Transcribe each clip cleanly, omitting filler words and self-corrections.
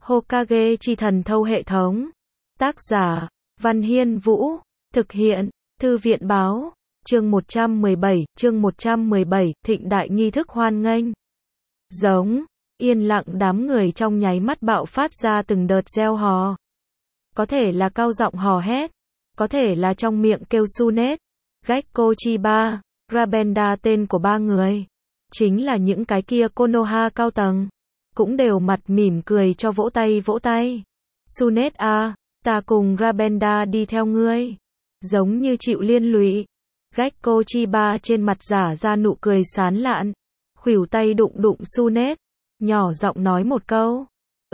Hokage chi thần thâu hệ thống. Tác giả, Văn Hiên Vũ. Thực hiện, Thư viện Báo. Chương 117, thịnh đại nghi thức hoan nghênh. Giống, yên lặng đám người trong nháy mắt bạo phát ra từng đợt reo hò. Có thể là cao giọng hò hét, có thể là trong miệng kêu Tsunade, Gekko Chiba, Rabenda tên của ba người. Chính là những cái kia Konoha cao tầng. Cũng đều mặt mỉm cười cho vỗ tay. Tsunade à, ta cùng Rabenda đi theo ngươi. Giống như chịu liên lụy. Gekko Chiba trên mặt giả ra nụ cười sán lạn. Khuỷu tay đụng Tsunade. Nhỏ giọng nói một câu.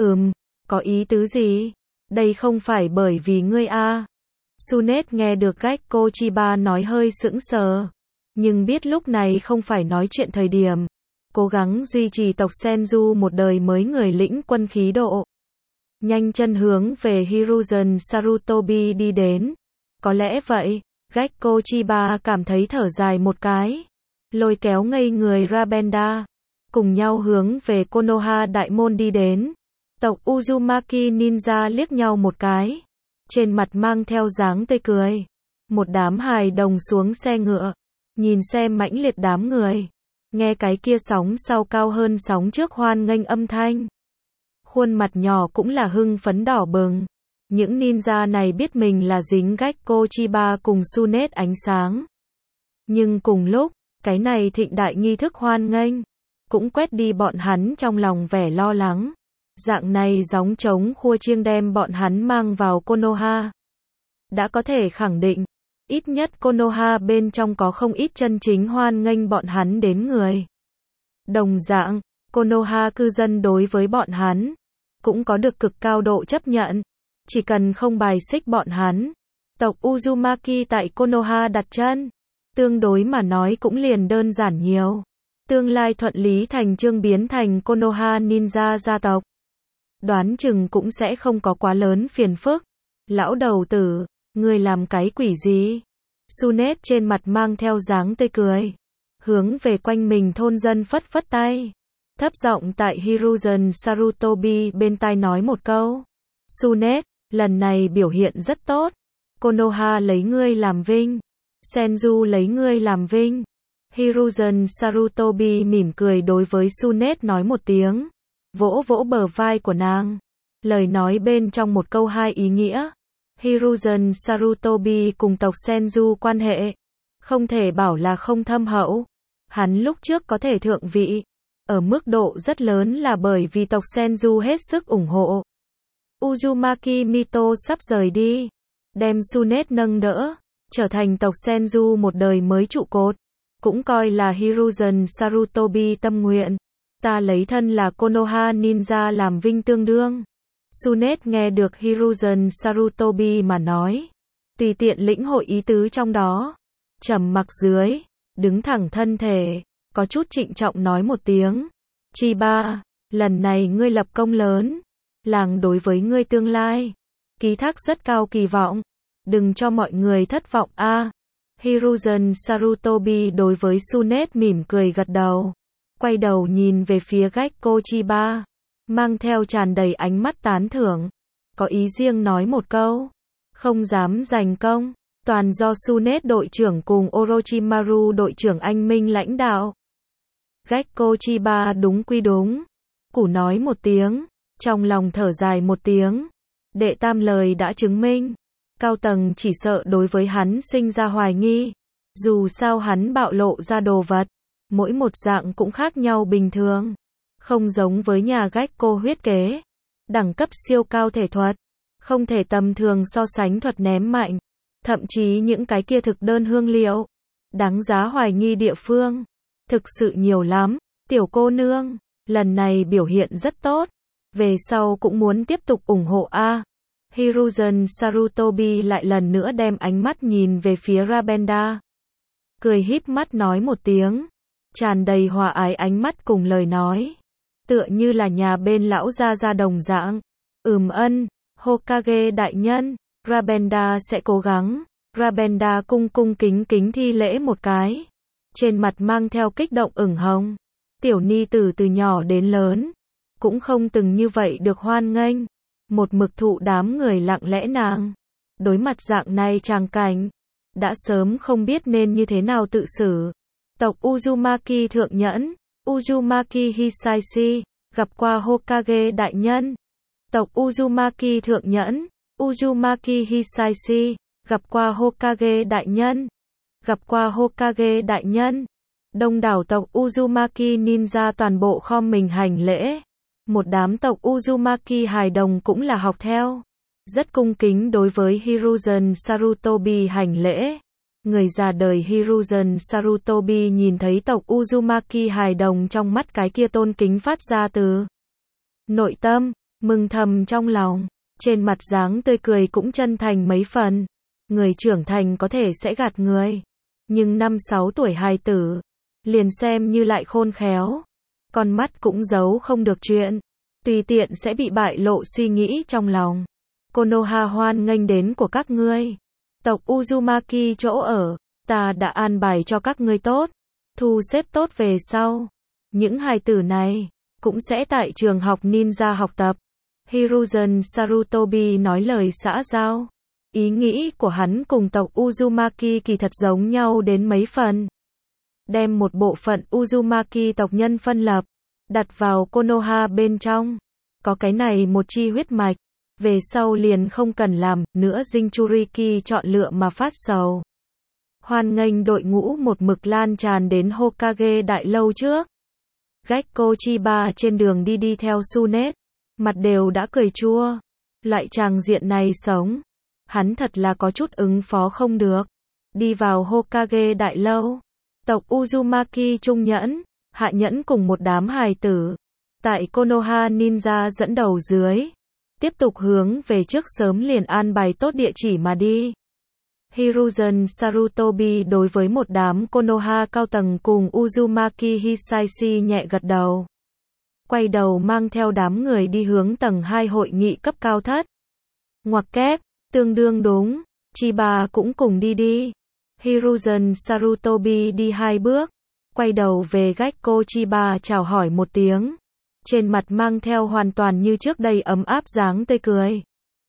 Có ý tứ gì? Đây không phải bởi vì ngươi à. Tsunade nghe được Gekko Chiba nói hơi sững sờ. Nhưng biết lúc này không phải nói chuyện thời điểm. Cố gắng duy trì tộc Senju một đời mới người lĩnh quân khí độ. Nhanh chân hướng về Hiruzen Sarutobi đi đến. Có lẽ vậy, Gekko Chiba cảm thấy thở dài một cái. Lôi kéo ngây người Rabenda. Cùng nhau hướng về Konoha đại môn đi đến. Tộc Uzumaki Ninja liếc nhau một cái. Trên mặt mang theo dáng tươi cười. Một đám hài đồng xuống xe ngựa. Nhìn xem mãnh liệt đám người. Nghe cái kia sóng sau cao hơn sóng trước hoan nghênh âm thanh. Khuôn mặt nhỏ cũng là hưng phấn đỏ bừng. Những ninja này biết mình là dính Gekko Chiba cùng Tsunade ánh sáng. Nhưng cùng lúc, cái này thịnh đại nghi thức hoan nghênh. Cũng quét đi bọn hắn trong lòng vẻ lo lắng. Dạng này gióng trống khua chiêng đem bọn hắn mang vào Konoha. Đã có thể khẳng định. Ít nhất Konoha bên trong có không ít chân chính hoan nghênh bọn hắn đến người. Đồng dạng, Konoha cư dân đối với bọn hắn, cũng có được cực cao độ chấp nhận. Chỉ cần không bài xích bọn hắn. Tộc Uzumaki tại Konoha đặt chân. Tương đối mà nói cũng liền đơn giản nhiều. Tương lai thuận lý thành chương biến thành Konoha Ninja gia tộc. Đoán chừng cũng sẽ không có quá lớn phiền phức. Lão đầu tử, ngươi làm cái quỷ gì? Tsunade trên mặt mang theo dáng tươi cười. Hướng về quanh mình thôn dân phất tay. Thấp giọng tại Hiruzen Sarutobi bên tai nói một câu. Tsunade, lần này biểu hiện rất tốt. Konoha lấy ngươi làm vinh. Senju lấy ngươi làm vinh. Hiruzen Sarutobi mỉm cười đối với Tsunade nói một tiếng. Vỗ vỗ bờ vai của nàng. Lời nói bên trong một câu hai ý nghĩa. Hiruzen Sarutobi cùng tộc Senju quan hệ. Không thể bảo là không thâm hậu. Hắn lúc trước có thể thượng vị. Ở mức độ rất lớn là bởi vì tộc Senju hết sức ủng hộ. Uzumaki Mito sắp rời đi. Đem Tsunade nâng đỡ. Trở thành tộc Senju một đời mới trụ cột. Cũng coi là Hiruzen Sarutobi tâm nguyện. Ta lấy thân là Konoha Ninja làm vinh tương đương. Tsunade nghe được Hiruzen Sarutobi mà nói. Tùy tiện lĩnh hội ý tứ trong đó. Trầm mặc dưới. Đứng thẳng thân thể. Có chút trịnh trọng nói một tiếng. Chiba, lần này ngươi lập công lớn. Làng đối với ngươi tương lai. Ký thác rất cao kỳ vọng. Đừng cho mọi người thất vọng a. Hiruzen Sarutobi đối với Tsunade mỉm cười gật đầu. Quay đầu nhìn về phía Gekko Chiba. Mang theo tràn đầy ánh mắt tán thưởng. Có ý riêng nói một câu. Không dám giành công. Toàn do Tsunade đội trưởng cùng Orochimaru đội trưởng anh minh lãnh đạo. Gekko Chiba đúng quy đúng. Củ nói một tiếng. Trong lòng thở dài một tiếng. Đệ tam lời đã chứng minh. Cao tầng chỉ sợ đối với hắn sinh ra hoài nghi. Dù sao hắn bạo lộ ra đồ vật. Mỗi một dạng cũng khác nhau bình thường. Không giống với nhà Gekko huyết kế. Đẳng cấp siêu cao thể thuật. Không thể tầm thường so sánh thuật ném mạnh. Thậm chí những cái kia thực đơn hương liệu. Đáng giá hoài nghi địa phương. Thực sự nhiều lắm. Tiểu cô nương. Lần này biểu hiện rất tốt. Về sau cũng muốn tiếp tục ủng hộ a. Hiruzen Sarutobi lại lần nữa đem ánh mắt nhìn về phía Rabenda. Cười híp mắt nói một tiếng. Tràn đầy hòa ái ánh mắt cùng lời nói. Tựa như là nhà bên lão gia đồng dạng. Hokage đại nhân. Rabenda sẽ cố gắng. Rabenda cung kính thi lễ một cái. Trên mặt mang theo kích động ửng hồng. Tiểu ni tử từ nhỏ đến lớn. cũng không từng như vậy được hoan nghênh. Một mực thụ đám người lặng lẽ nàng. Đối mặt dạng này tràng cảnh, đã sớm không biết nên như thế nào tự xử. Tộc Uzumaki thượng nhẫn, Uzumaki Hisashi, gặp qua Hokage đại nhân. Tộc Uzumaki thượng nhẫn, Uzumaki Hisashi, gặp qua Hokage đại nhân. Gặp qua Hokage đại nhân. Đông đảo tộc Uzumaki ninja toàn bộ khom mình hành lễ. Một đám tộc Uzumaki hài đồng cũng là học theo. Rất cung kính đối với Hiruzen Sarutobi hành lễ. Người già đời Hiruzen Sarutobi nhìn thấy tộc Uzumaki hài đồng trong mắt cái kia tôn kính phát ra từ nội tâm, mừng thầm trong lòng. Trên mặt dáng tươi cười cũng chân thành mấy phần. Người trưởng thành có thể sẽ gạt người. Nhưng 5-6 tuổi hài tử, liền xem như lại khôn khéo. Con mắt cũng giấu không được chuyện. Tùy tiện sẽ bị bại lộ suy nghĩ trong lòng. Konoha hoan nghênh đến của các ngươi. Tộc Uzumaki chỗ ở, ta đã an bài cho các ngươi tốt. Thu xếp tốt về sau. Những hài tử này, cũng sẽ tại trường học ninja học tập. Hiruzen Sarutobi nói lời xã giao. Ý nghĩ của hắn cùng tộc Uzumaki kỳ thật giống nhau đến mấy phần. Đem một bộ phận Uzumaki tộc nhân phân lập, đặt vào Konoha bên trong. Có cái này một chi huyết mạch, về sau liền không cần làm nữa Jinchuriki chọn lựa mà phát sầu. Hoan nghênh đội ngũ một mực lan tràn đến Hokage đại lâu trước. Gekko Chiba trên đường đi theo Tsunet, mặt đều đã cười chua. Loại tràng diện này sống, hắn thật là có chút ứng phó không được. Đi vào Hokage đại lâu, tộc Uzumaki trung nhẫn, hạ nhẫn cùng một đám hài tử, tại Konoha ninja dẫn đầu dưới, tiếp tục hướng về trước sớm liền an bài tốt địa chỉ mà đi. Hiruzen Sarutobi đối với một đám Konoha cao tầng cùng Uzumaki Hisashi nhẹ gật đầu. Quay đầu mang theo đám người đi hướng tầng 2 hội nghị cấp cao thất. Ngoặc kép, tương đương đúng, Chiba cũng cùng đi. Hiruzen Sarutobi đi 2 bước, quay đầu về Gekko Chiba chào hỏi một tiếng. Trên mặt mang theo hoàn toàn như trước đây ấm áp dáng tươi cười.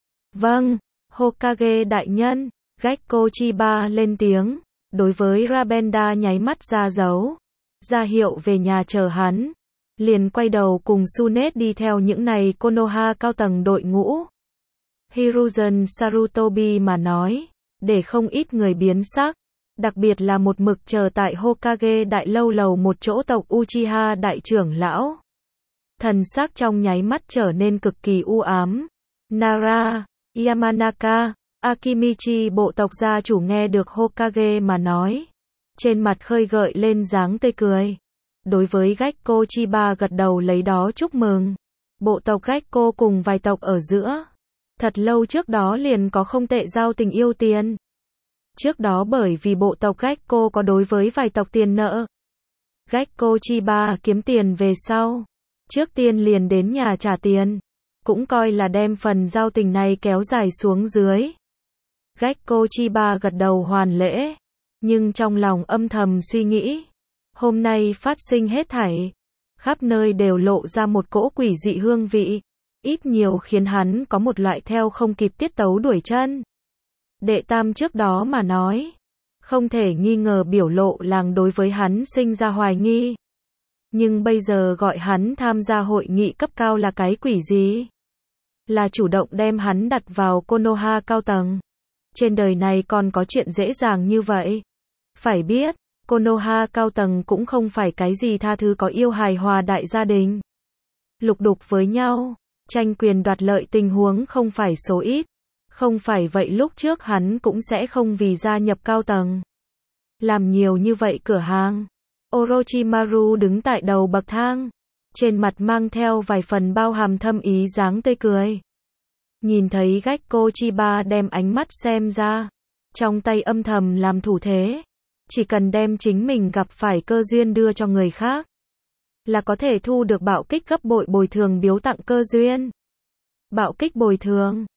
Vâng, Hokage đại nhân, Gekko Chiba lên tiếng, đối với Rabenda nháy mắt ra dấu, ra hiệu về nhà chờ hắn. Liền quay đầu cùng Tsunet đi theo những này Konoha cao tầng đội ngũ. Hiruzen Sarutobi mà nói, để không ít người biến sắc, đặc biệt là một mực chờ tại Hokage đại lâu lầu một chỗ tộc Uchiha đại trưởng lão. Thần sắc trong nháy mắt trở nên cực kỳ u ám. Nara, Yamanaka, Akimichi bộ tộc gia chủ nghe được Hokage mà nói, trên mặt khơi gợi lên dáng tươi cười. Đối với Gekko Chiba gật đầu lấy đó chúc mừng. Bộ tộc Gekko cùng vài tộc ở giữa, thật lâu trước đó liền có không tệ giao tình yêu tiền. Trước đó bởi vì bộ tộc Gekko có đối với vài tộc tiền nợ, Gekko Chiba kiếm tiền về sau, trước tiên liền đến nhà trả tiền, cũng coi là đem phần giao tình này kéo dài xuống dưới. Gekko Chiba gật đầu hoàn lễ, nhưng trong lòng âm thầm suy nghĩ, hôm nay phát sinh hết thảy, khắp nơi đều lộ ra một cỗ quỷ dị hương vị, ít nhiều khiến hắn có một loại theo không kịp tiết tấu đuổi chân. Đệ tam trước đó mà nói, không thể nghi ngờ biểu lộ làng đối với hắn sinh ra hoài nghi. Nhưng bây giờ gọi hắn tham gia hội nghị cấp cao là cái quỷ gì? Là chủ động đem hắn đặt vào Konoha cao tầng. Trên đời này còn có chuyện dễ dàng như vậy. Phải biết, Konoha cao tầng cũng không phải cái gì tha thứ có yêu hài hòa đại gia đình. Lục đục với nhau, tranh quyền đoạt lợi tình huống không phải số ít. Không phải vậy lúc trước hắn cũng sẽ không vì gia nhập cao tầng. Làm nhiều như vậy cửa hàng. Orochimaru đứng tại đầu bậc thang, trên mặt mang theo vài phần bao hàm thâm ý dáng tươi cười. Nhìn thấy Gekko Chiba đem ánh mắt xem ra, trong tay âm thầm làm thủ thế, chỉ cần đem chính mình gặp phải cơ duyên đưa cho người khác, là có thể thu được bạo kích gấp bội bồi thường biếu tặng cơ duyên. Bạo kích bồi thường,